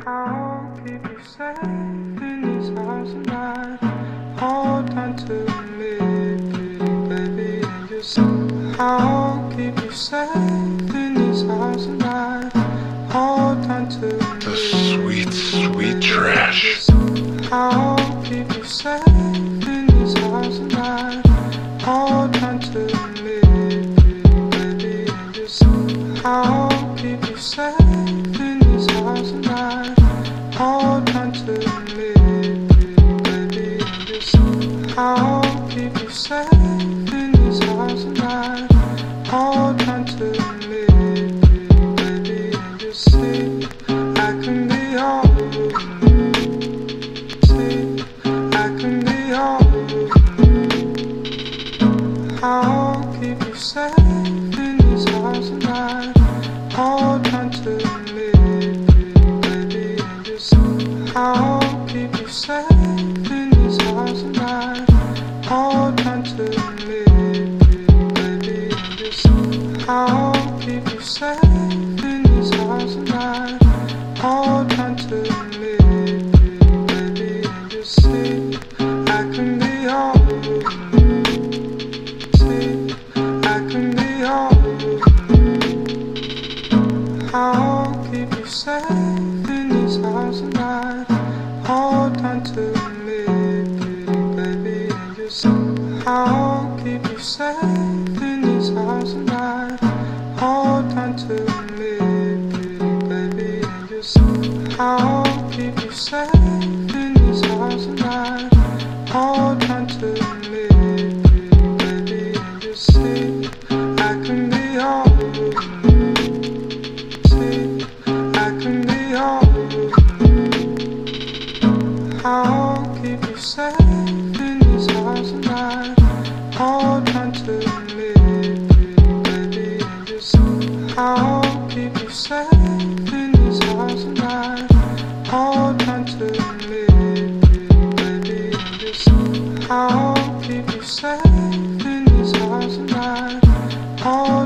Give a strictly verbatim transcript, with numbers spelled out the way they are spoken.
I'll keep you safe in this house tonight. Hold on to me, pretty baby, and just I'll keep you safe in this house tonight. Hold on to me. The sweet, sweet trash. I'll keep you safe in this house tonight. Hold on to me, pretty baby, and just I'll keep you safe in this house tonight. Hold on to me, pretty baby, and just I'll keep you safe in this house tonight. Hold on to me, pretty baby, and just see I can be all you need. See I can be all you need. I'll keep you safe in this house tonight. Hold on to me, pretty baby, and just I'll keep you safe in this house tonight. Hold on to me, pretty baby, and just I'll keep you safe in this house tonight. Hold on to me, pretty baby, and just see I can be all you need. See I can be all you need. I'll keep you safe in this house tonight. Hold on to me, pretty baby, and just I'll keep you safe in this house tonight. Hold on to me, pretty baby, and just I'll keep you safe in this house tonight. Hold on to me, pretty baby, and just see I can be all you need. See I can be all you need. I'll keep you safe in this house tonight. Hold on to me, pretty baby, and just I'll keep you safe in this house tonight. Hold on to me, pretty baby, and just I'll keep you safe in this house tonight. Hold